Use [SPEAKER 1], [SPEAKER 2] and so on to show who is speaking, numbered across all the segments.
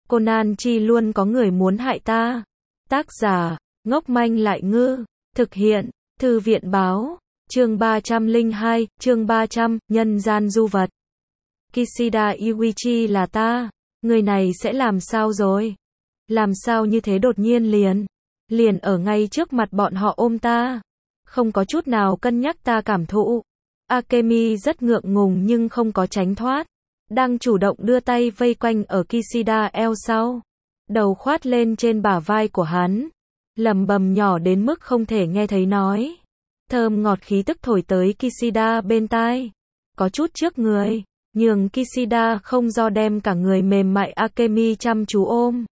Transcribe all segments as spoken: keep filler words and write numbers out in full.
[SPEAKER 1] Conan chi luôn có người muốn hại ta. Tác giả, ngốc manh lại ngư. Thực hiện, Thư viện báo. Chương ba trăm lẻ hai, chương ba trăm, nhân gian du vật. Kishida Yuichi là ta. Người này sẽ làm sao rồi? Làm sao như thế đột nhiên liền? Liền ở ngay trước mặt bọn họ ôm ta. Không có chút nào cân nhắc ta cảm thụ. Akemi rất ngượng ngùng nhưng không có tránh thoát. Đang chủ động đưa tay vây quanh ở Kishida eo sau. Đầu khoát lên trên bả vai của hắn. Lầm bầm nhỏ đến mức không thể nghe thấy nói. Thơm ngọt khí tức thổi tới Kishida bên tai. Có chút trước người. Nhường Kishida không do đem cả người mềm mại Akemi chăm chú ôm.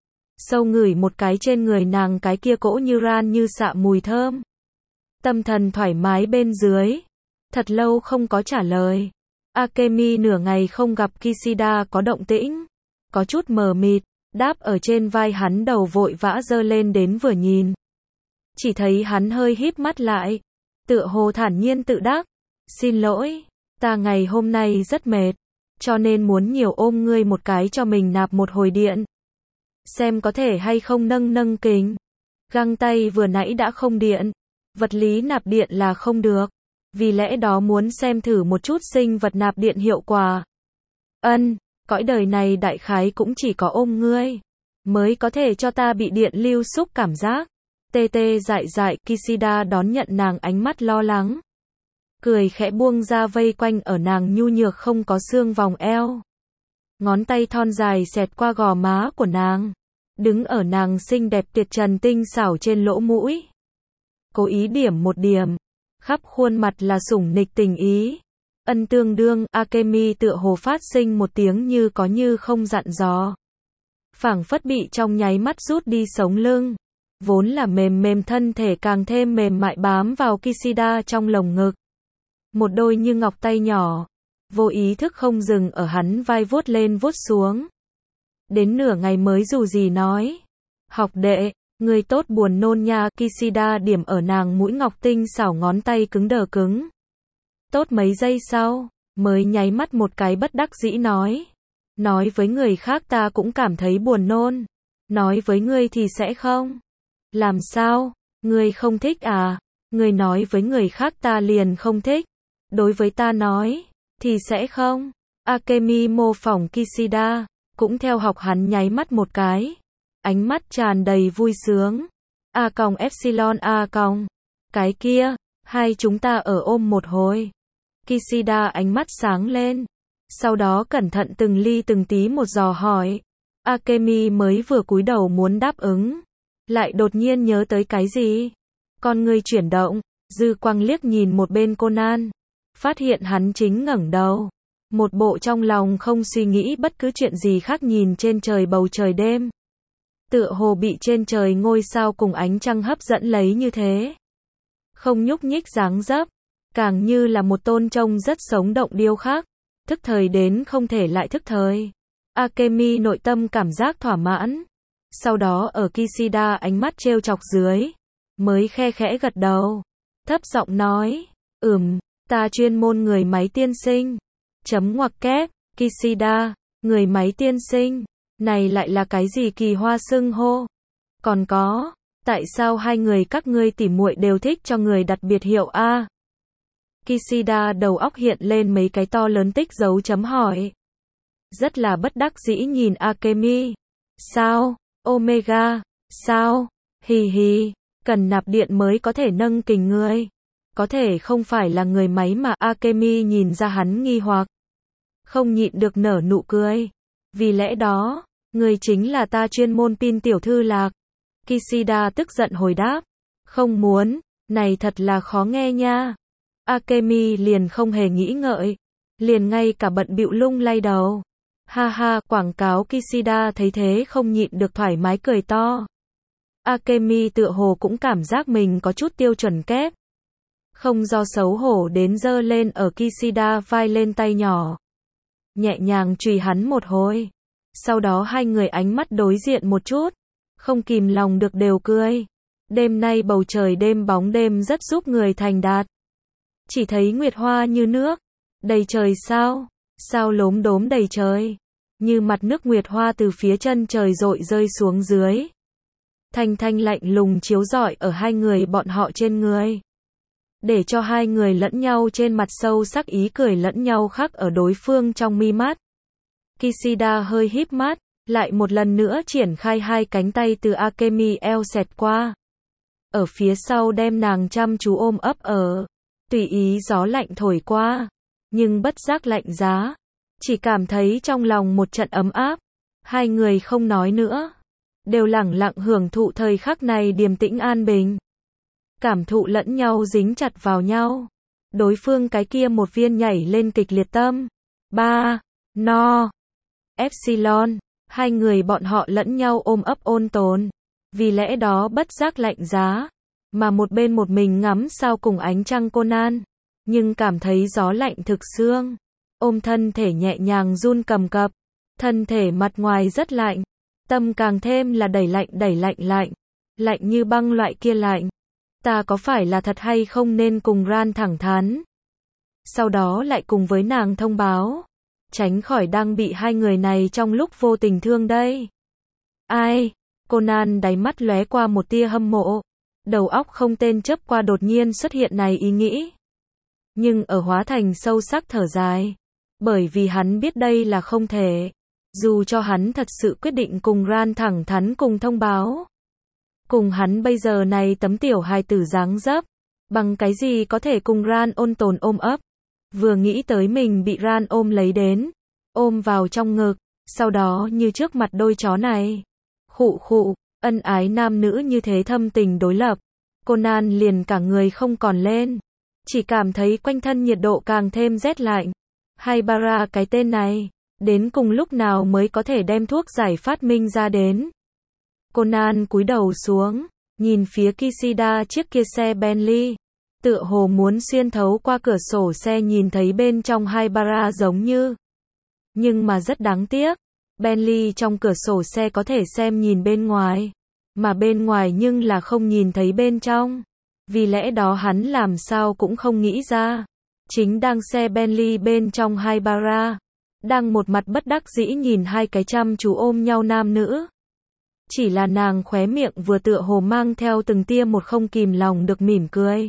[SPEAKER 1] Sâu ngửi một cái trên người nàng cái kia cỗ như ran như xạ mùi thơm. Tâm thần thoải mái bên dưới. Thật lâu không có trả lời. Akemi nửa ngày không gặp Kishida có động tĩnh. Có chút mờ mịt, đáp ở trên vai hắn đầu vội vã giơ lên đến vừa nhìn. Chỉ thấy hắn hơi híp mắt lại. Tựa hồ thản nhiên tự đắc. Xin lỗi, ta ngày hôm nay rất mệt. Cho nên muốn nhiều ôm ngươi một cái cho mình nạp một hồi điện. Xem có thể hay không nâng nâng kính. Găng tay vừa nãy đã không điện. Vật lý nạp điện là không được. Vì lẽ đó muốn xem thử một chút sinh vật nạp điện hiệu quả. Ân, cõi đời này đại khái cũng chỉ có ôm ngươi. Mới có thể cho ta bị điện lưu xúc cảm giác. Tê tê dại dại Kishida đón nhận nàng ánh mắt lo lắng. Cười khẽ buông ra vây quanh ở nàng nhu nhược không có xương vòng eo. Ngón tay thon dài xẹt qua gò má của nàng. Đứng ở nàng xinh đẹp tuyệt trần tinh xảo trên lỗ mũi. Cố ý điểm một điểm. Khắp khuôn mặt là sủng nịch tình ý. Ân tương đương, Akemi tựa hồ phát sinh một tiếng như có như không dặn dò. Phảng phất bị trong nháy mắt rút đi sống lưng. Vốn là mềm mềm thân thể càng thêm mềm mại bám vào Kishida trong lồng ngực. Một đôi như ngọc tay nhỏ. Vô ý thức không dừng ở hắn vai vuốt lên vuốt xuống. Đến nửa ngày mới dù gì nói. Học đệ, người tốt buồn nôn nha. Kishida điểm ở nàng mũi ngọc tinh xảo ngón tay cứng đờ cứng. Tốt mấy giây sau, mới nháy mắt một cái bất đắc dĩ nói. Nói với người khác ta cũng cảm thấy buồn nôn. Nói với ngươi thì sẽ không. Làm sao? Ngươi không thích à? Ngươi nói với người khác ta liền không thích. Đối với ta nói, thì sẽ không. Akemi mô phỏng Kishida, cũng theo học hắn nháy mắt một cái. Ánh mắt tràn đầy vui sướng. A còng epsilon A còng. Cái kia, hai chúng ta ở ôm một hồi. Kishida ánh mắt sáng lên. Sau đó cẩn thận từng ly từng tí một dò hỏi. Akemi mới vừa cúi đầu muốn đáp ứng. Lại đột nhiên nhớ tới cái gì? Con người chuyển động, dư quang liếc nhìn một bên Conan. Phát hiện hắn chính ngẩng đầu. Một bộ trong lòng không suy nghĩ bất cứ chuyện gì khác nhìn trên trời bầu trời đêm. Tựa hồ bị trên trời ngôi sao cùng ánh trăng hấp dẫn lấy như thế. Không nhúc nhích dáng dấp. Càng như là một tôn trông rất sống động điêu khắc. Thức thời đến không thể lại thức thời. Akemi nội tâm cảm giác thỏa mãn. Sau đó ở Kishida ánh mắt trêu chọc dưới. Mới khe khẽ gật đầu. Thấp giọng nói. Ừm, ta chuyên môn người máy tiên sinh. Chấm ngoặc kép, Kishida, người máy tiên sinh. Này lại là cái gì kỳ hoa xưng hô? Còn có, tại sao hai người các ngươi tỉ muội đều thích cho người đặt biệt hiệu A? Kishida đầu óc hiện lên mấy cái to lớn tích dấu chấm hỏi. Rất là bất đắc dĩ nhìn Akemi. Sao? Omega? Sao? Hì hì, cần nạp điện mới có thể nâng kình ngươi. Có thể không phải là người máy mà. Akemi nhìn ra hắn nghi hoặc. Không nhịn được nở nụ cười. Vì lẽ đó, người chính là ta chuyên môn pin tiểu thư lạc. Kishida tức giận hồi đáp. Không muốn, này thật là khó nghe nha. Akemi liền không hề nghĩ ngợi. Liền ngay cả bận bịu lung lay đầu. Ha ha, quảng cáo. Kishida thấy thế không nhịn được thoải mái cười to. Akemi tựa hồ cũng cảm giác mình có chút tiêu chuẩn kép. Không do xấu hổ đến giơ lên ở Kishida vai lên tay nhỏ. Nhẹ nhàng chùy hắn một hồi. Sau đó hai người ánh mắt đối diện một chút. Không kìm lòng được đều cười. Đêm nay bầu trời đêm bóng đêm rất giúp người thành đạt. Chỉ thấy nguyệt hoa như nước. Đầy trời sao. Sao lốm đốm đầy trời. như mặt nước nguyệt hoa từ phía chân trời rội rơi xuống dưới. Thanh thanh lạnh lùng chiếu rọi ở hai người bọn họ trên người. Để cho hai người lẫn nhau trên mặt sâu sắc ý cười lẫn nhau khắc ở đối phương trong mi mắt. Kishida hơi híp mắt, lại một lần nữa triển khai hai cánh tay từ Akemi eo xẹt qua. Ở phía sau đem nàng chăm chú ôm ấp ở. Tùy ý gió lạnh thổi qua. Nhưng bất giác lạnh giá. Chỉ cảm thấy trong lòng một trận ấm áp. Hai người không nói nữa. Đều lẳng lặng hưởng thụ thời khắc này điềm tĩnh an bình. Cảm thụ lẫn nhau dính chặt vào nhau. Đối phương cái kia một viên nhảy lên kịch liệt tâm. Ba. No. Epsilon. Hai người bọn họ lẫn nhau ôm ấp ôn tồn. Vì lẽ đó bất giác lạnh giá. Mà một bên một mình ngắm sao cùng ánh trăng Conan. Nhưng cảm thấy gió lạnh thực xương. Ôm thân thể nhẹ nhàng run cầm cập. Thân thể mặt ngoài rất lạnh. Tâm càng thêm là đẩy lạnh đẩy lạnh lạnh. Lạnh như băng loại kia lạnh. Ta có phải là thật hay không nên cùng Ran thẳng thắn. Sau đó lại cùng với nàng thông báo. Tránh khỏi đang bị hai người này trong lúc vô tình thương đây. Ai? Conan đáy mắt lóe qua một tia hâm mộ. Đầu óc không tên chớp qua đột nhiên xuất hiện này ý nghĩ. Nhưng ở hóa thành sâu sắc thở dài. Bởi vì hắn biết đây là không thể. Dù cho hắn thật sự quyết định cùng Ran thẳng thắn cùng thông báo. Cùng hắn bây giờ này tấm tiểu hài tử dáng dấp. Bằng cái gì có thể cùng Ran ôn tồn ôm ấp. Vừa nghĩ tới mình bị Ran ôm lấy đến. Ôm vào trong ngực. Sau đó như trước mặt đôi chó này. Khụ khụ, ân ái nam nữ như thế thâm tình đối lập. Conan liền cả người không còn lên. Chỉ cảm thấy quanh thân nhiệt độ càng thêm rét lạnh. Haibara cái tên này. Đến cùng lúc nào mới có thể đem thuốc giải phát minh ra đến. Conan cúi đầu xuống. Nhìn phía Kishida chiếc kia xe Bentley. Tựa hồ muốn xuyên thấu qua cửa sổ xe nhìn thấy bên trong Haibara giống như. Nhưng mà rất đáng tiếc. Bentley trong cửa sổ xe có thể xem nhìn bên ngoài. Mà bên ngoài nhưng là không nhìn thấy bên trong. Vì lẽ đó hắn làm sao cũng không nghĩ ra. Chính đang xe Bentley bên trong Haibara. Đang một mặt bất đắc dĩ nhìn hai cái chăm chú ôm nhau nam nữ. Chỉ là nàng khóe miệng vừa tựa hồ mang theo từng tia một không kìm lòng được mỉm cười.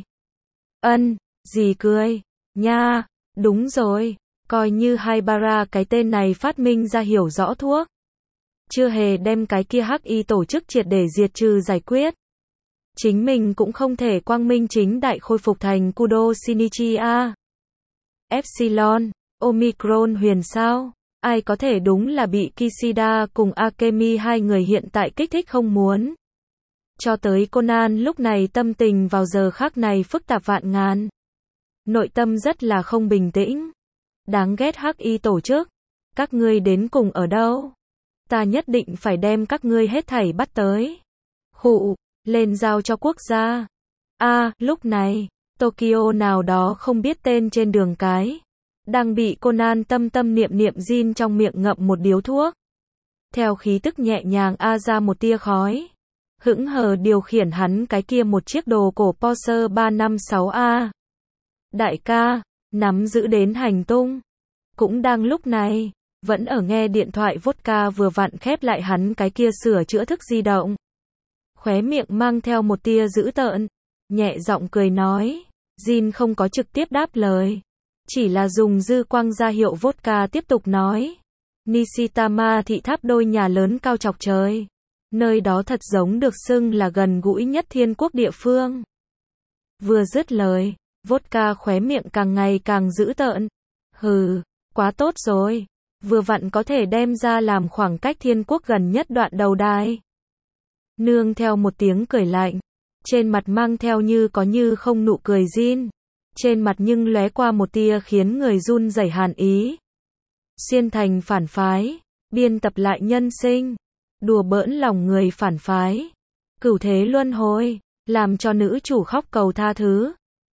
[SPEAKER 1] Ân, gì cười? Nha, đúng rồi. Coi như Haibara cái tên này phát minh ra hiểu rõ thuốc. Chưa hề đem cái kia hắc y tổ chức triệt để diệt trừ giải quyết. Chính mình cũng không thể quang minh chính đại khôi phục thành Kudo Shinichi a. Epsilon, Omicron huyền sao? Ai có thể đúng là bị Kishida cùng Akemi hai người hiện tại kích thích không muốn. Cho tới Conan lúc này tâm tình vào giờ khắc này phức tạp vạn ngàn. Nội tâm rất là không bình tĩnh. Đáng ghét hắc y tổ chức. Các ngươi đến cùng ở đâu? Ta nhất định phải đem các ngươi hết thảy bắt tới. Khụ, lên giao cho quốc gia. A, à, lúc này, Tokyo nào đó không biết tên trên đường cái. Đang bị Conan tâm tâm niệm niệm Jin trong miệng ngậm một điếu thuốc. Theo khí tức nhẹ nhàng a ra một tia khói. Hững hờ điều khiển hắn cái kia một chiếc đồ cổ Porsche ba năm sáu A. Đại ca, nắm giữ đến hành tung. Cũng đang lúc này, vẫn ở nghe điện thoại vodka vừa vặn khép lại hắn cái kia sửa chữa thức di động. Khóe miệng mang theo một tia dữ tợn, nhẹ giọng cười nói. Jin không có trực tiếp đáp lời. Chỉ là dùng dư quang ra hiệu vodka tiếp tục nói. Nishitama thị tháp đôi nhà lớn cao chọc trời. Nơi đó thật giống được xưng là gần gũi nhất thiên quốc địa phương. Vừa dứt lời, vodka khóe miệng càng ngày càng dữ tợn. Hừ, quá tốt rồi. Vừa vặn có thể đem ra làm khoảng cách thiên quốc gần nhất đoạn đầu đài. Nương theo một tiếng cười lạnh. Trên mặt mang theo như có như không nụ cười Jin. Trên mặt nhưng lóe qua một tia khiến người run rẩy hàn ý. Xuyên thành phản phái. Biên tập lại nhân sinh. Đùa bỡn lòng người phản phái. Cửu thế luân hồi. Làm cho nữ chủ khóc cầu tha thứ.